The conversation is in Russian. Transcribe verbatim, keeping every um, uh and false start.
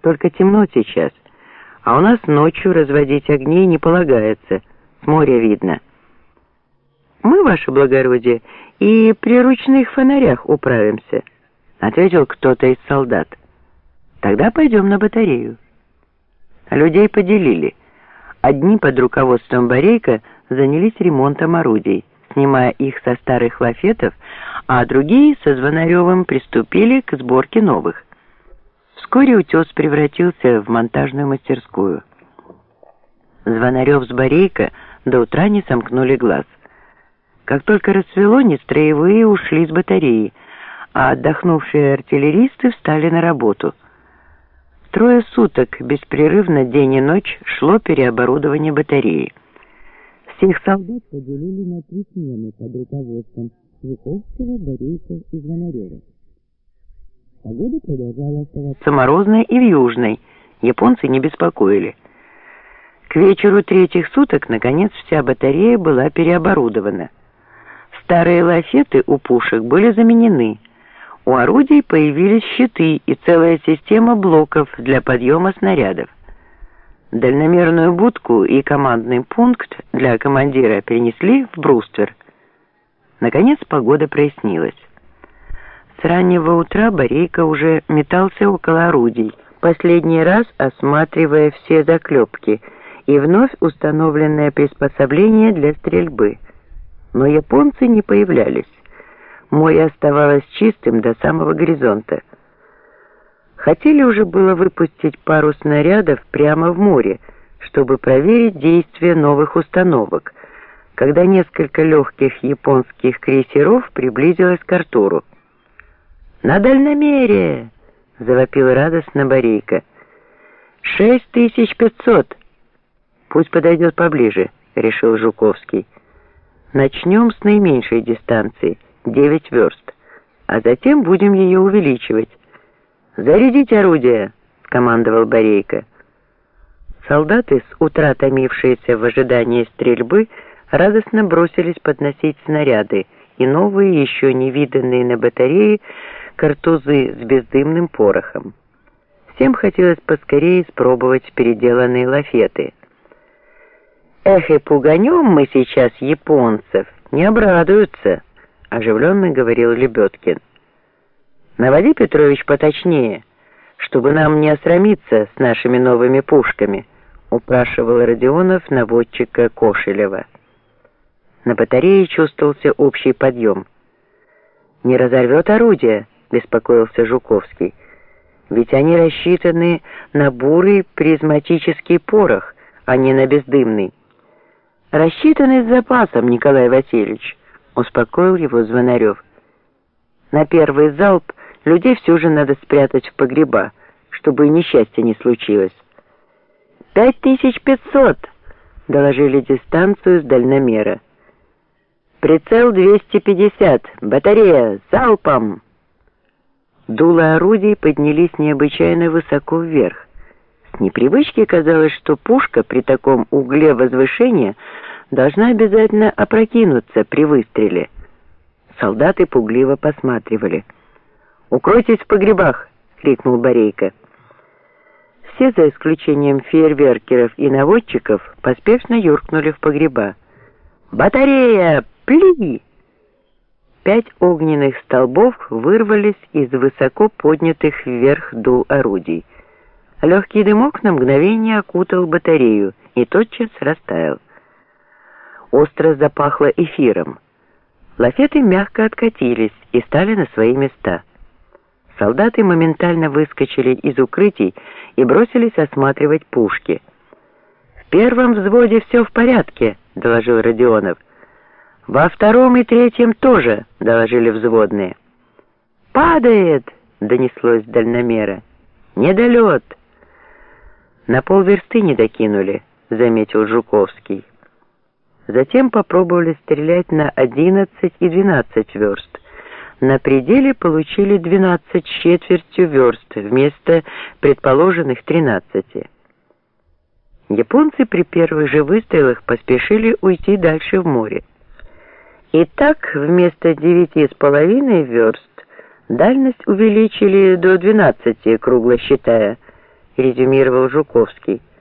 Только темно сейчас, а у нас ночью разводить огней не полагается, с моря видно. Мы, ваше благородие, и при ручных фонарях управимся, ответил кто-то из солдат. Тогда пойдем на батарею. Людей поделили. Одни под руководством Борейко занялись ремонтом орудий, снимая их со старых лафетов, а другие со Звонаревым приступили к сборке новых. Вскоре утес превратился в монтажную мастерскую. Звонарев с Борейко до утра не сомкнули глаз. Как только рассвело, нестроевые ушли с батареи, а отдохнувшие артиллеристы встали на работу. Трое суток беспрерывно день и ночь шло переоборудование батареи. Всех солдат поделили на три смены под руководством Жуковского, Борейко и Звонарева. Погода продолжала оставаться морозной и вьюжной, японцы не беспокоили. К вечеру третьих суток, наконец, вся батарея была переоборудована. Старые лафеты у пушек были заменены. У орудий появились щиты и целая система блоков для подъема снарядов. Дальномерную будку и командный пункт для командира перенесли в бруствер. Наконец погода прояснилась. С раннего утра Борейко уже метался около орудий, последний раз осматривая все заклепки и вновь установленное приспособление для стрельбы. Но японцы не появлялись. Море оставалось чистым до самого горизонта. Хотели уже было выпустить пару снарядов прямо в море, чтобы проверить действие новых установок, когда несколько легких японских крейсеров приблизилось к Артуру. «На дальномере!» — завопил радостно Борейко. «Шесть тысяч пятьсот!» «Пусть подойдет поближе», — решил Жуковский. «Начнем с наименьшей дистанции, девять верст, а затем будем ее увеличивать». «Зарядить орудие!» — скомандовал Борейко. Солдаты, с утра томившиеся в ожидании стрельбы, радостно бросились подносить снаряды и новые, еще не виданные на батарее, картузы с бездымным порохом. Всем хотелось поскорее испробовать переделанные лафеты. «Эх, и пуганем мы сейчас японцев, не обрадуются», — оживленно говорил Лебедкин. «Наводи, Петрович, поточнее, чтобы нам не осрамиться с нашими новыми пушками», — упрашивал Родионов наводчика Кошелева. На батарее чувствовался общий подъем. «Не разорвет орудие?» — беспокоился Жуковский. «Ведь они рассчитаны на бурый призматический порох, а не на бездымный». «Рассчитаны с запасом, Николай Васильевич», — успокоил его Звонарев. «На первый залп людей все же надо спрятать в погреба, чтобы несчастья не случилось». «Пять тысяч пятьсот!» — доложили дистанцию с дальномера. «Прицел двести пятьдесят! Батарея! Залпом!» Дула орудий поднялись необычайно высоко вверх. С непривычки казалось, что пушка при таком угле возвышения должна обязательно опрокинуться при выстреле. Солдаты пугливо посматривали. «Укройтесь в погребах!» — крикнул Борейко. Все, за исключением фейерверкеров и наводчиков, поспешно юркнули в погреба. «Батарея! Пли!» Пять огненных столбов вырвались из высоко поднятых вверх дул орудий. Легкий дымок на мгновение окутал батарею и тотчас растаял. Остро запахло эфиром. Лафеты мягко откатились и стали на свои места. Солдаты моментально выскочили из укрытий и бросились осматривать пушки. «В первом взводе все в порядке», — доложил Родионов. «Во втором и третьем тоже», — доложили взводные. «Падает!» — донеслось с дальномера. «Недолет!» «На полверсты не докинули», — заметил Жуковский. Затем попробовали стрелять на одиннадцать и двенадцать верст. На пределе получили двенадцать с четвертью верст вместо предположенных тринадцати. Японцы при первых же выстрелах поспешили уйти дальше в море. И так вместо девяти с половиной верст дальность увеличили до двенадцати, кругло считая, резюмировал Жуковский.